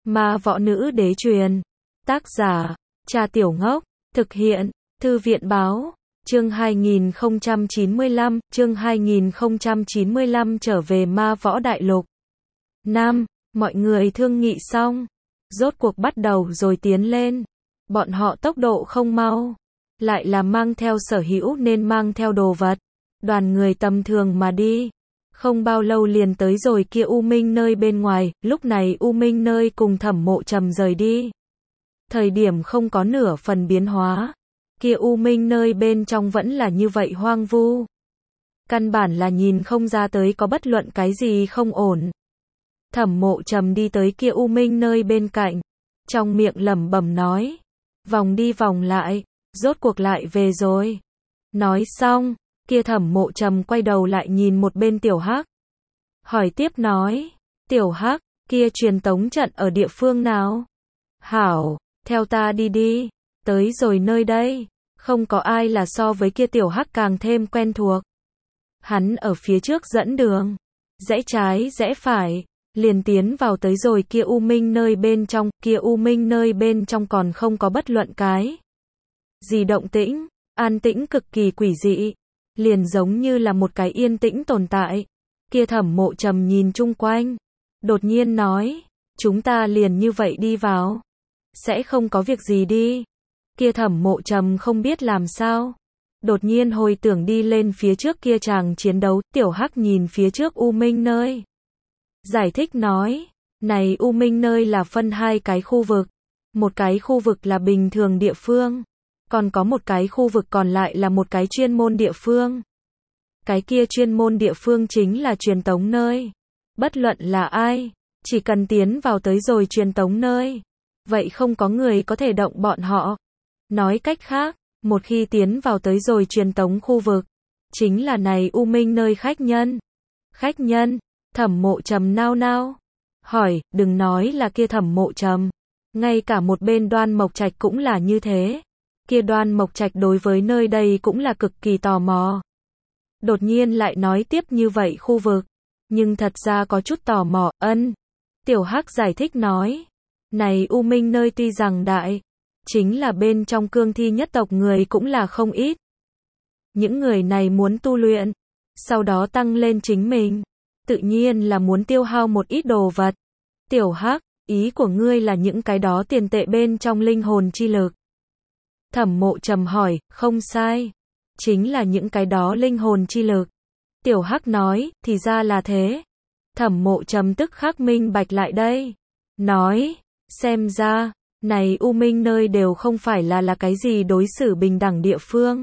Ma võ nữ đế truyền. Tác giả, Cha Tiểu Ngốc. Thực hiện, Thư viện báo. Chương 2095, chương 2095 trở về Ma Võ Đại Lục. Nam, mọi người thương nghị xong. Rốt cuộc bắt đầu rồi tiến lên. Bọn họ tốc độ không mau. Lại là mang theo sở hữu nên mang theo đồ vật. Đoàn người tầm thường mà đi. Không bao lâu liền tới rồi kia U Minh nơi bên ngoài, lúc này U Minh nơi cùng Thẩm Mộ Trầm rời đi. Thời điểm không có nửa phần biến hóa. Kia U Minh nơi bên trong vẫn là như vậy hoang vu. Căn bản là nhìn không ra tới có bất luận cái gì không ổn. Thẩm Mộ Trầm đi tới kia U Minh nơi bên cạnh. Trong miệng lẩm bẩm nói. Vòng đi vòng lại, rốt cuộc lại về rồi. Nói xong, kia Thẩm Mộ Trầm quay đầu lại nhìn một bên Tiểu Hắc. Hỏi tiếp nói. Tiểu Hắc, kia truyền tống trận ở địa phương nào? Hảo, theo ta đi đi. Tới rồi nơi đây, không có ai là so với kia Tiểu Hắc càng thêm quen thuộc. Hắn ở phía trước dẫn đường, rẽ trái rẽ phải, liền tiến vào tới rồi kia U Minh nơi bên trong, kia U Minh nơi bên trong còn không có bất luận cái gì động tĩnh, an tĩnh cực kỳ quỷ dị, liền giống như là một cái yên tĩnh tồn tại. Kia Thẩm Mộ Trầm nhìn chung quanh, đột nhiên nói, chúng ta liền như vậy đi vào, sẽ không có việc gì đi. Kia Thẩm Mộ Trầm không biết làm sao, đột nhiên hồi tưởng đi lên phía trước kia chàng chiến đấu. Tiểu Hắc nhìn phía trước U Minh nơi, giải thích nói, này U Minh nơi là phân hai cái khu vực, một cái khu vực là bình thường địa phương, còn có một cái khu vực còn lại là một cái chuyên môn địa phương. Cái kia chuyên môn địa phương chính là truyền tống nơi. Bất luận là ai, chỉ cần tiến vào tới rồi truyền tống nơi, vậy không có người có thể động bọn họ. Nói cách khác, một khi tiến vào tới rồi truyền tống khu vực, chính là này U Minh nơi khách nhân. Khách nhân? Thẩm Mộ Trầm nao nao hỏi, đừng nói là kia Thẩm Mộ Trầm, ngay cả một bên Đoan Mộc Trạch cũng là như thế. Kia Đoan Mộc Trạch đối với nơi đây cũng là cực kỳ tò mò. Đột nhiên lại nói tiếp như vậy khu vực, nhưng thật ra có chút tò mò. Tiểu Hắc giải thích nói, này U Minh nơi tuy rằng đại, chính là bên trong cương thi nhất tộc người cũng là không ít. Những người này muốn tu luyện, sau đó tăng lên chính mình, tự nhiên là muốn tiêu hao một ít đồ vật. Tiểu Hắc, ý của ngươi là những cái đó tiền tệ bên trong linh hồn chi lực? Thẩm Mộ Trầm hỏi. Không sai, chính là những cái đó linh hồn chi lực. Tiểu Hắc nói, thì ra là thế. Thẩm Mộ Trầm tức khắc minh bạch lại đây. Nói, xem ra, này U Minh nơi đều không phải là cái gì đối xử bình đẳng địa phương.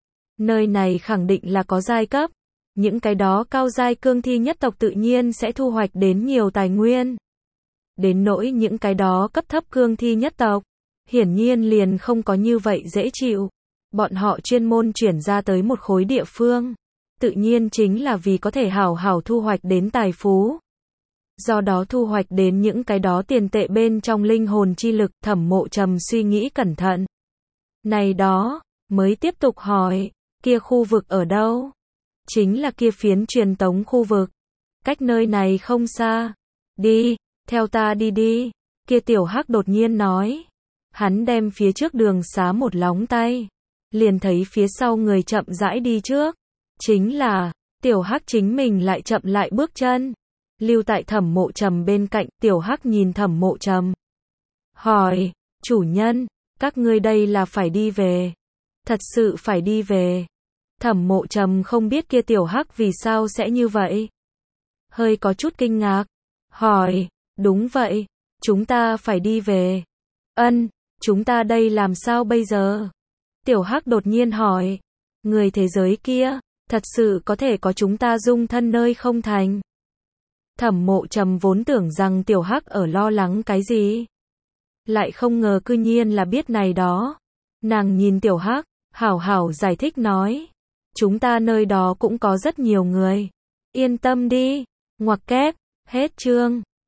Nơi này khẳng định là có giai cấp. Những cái đó cao giai cương thi nhất tộc tự nhiên sẽ thu hoạch đến nhiều tài nguyên. Đến nỗi những cái đó cấp thấp cương thi nhất tộc, hiển nhiên liền không có như vậy dễ chịu. Bọn họ chuyên môn chuyển ra tới một khối địa phương, tự nhiên chính là vì có thể hảo hảo thu hoạch đến tài phú. Do đó thu hoạch đến những cái đó tiền tệ bên trong linh hồn chi lực. Thẩm Mộ Trầm suy nghĩ cẩn thận. Này đó, mới tiếp tục hỏi, kia khu vực ở đâu? Chính là kia phiến truyền tống khu vực. Cách nơi này không xa. Đi, theo ta đi đi. Kia Tiểu Hắc đột nhiên nói. Hắn đem phía trước đường xá một lóng tay, liền thấy phía sau người chậm rãi đi trước. Chính là, Tiểu Hắc chính mình lại chậm lại bước chân. Lưu tại Thẩm Mộ Trầm bên cạnh. Tiểu Hắc nhìn Thẩm Mộ Trầm, hỏi, chủ nhân, các ngươi đây là phải đi về? Thật sự phải đi về? Thẩm Mộ Trầm không biết kia Tiểu Hắc vì sao sẽ như vậy. Hơi có chút kinh ngạc. Hỏi, đúng vậy, chúng ta phải đi về. Chúng ta đây làm sao bây giờ? Tiểu Hắc đột nhiên hỏi, người thế giới kia, thật sự có thể có chúng ta dung thân nơi không thành? Thẩm Mộ Trầm vốn tưởng rằng Tiểu Hắc ở lo lắng cái gì, lại không ngờ cư nhiên là biết này đó. Nàng nhìn Tiểu Hắc, hảo hảo giải thích nói, chúng ta nơi đó cũng có rất nhiều người. Yên tâm đi. Ngoặc kép, hết chương.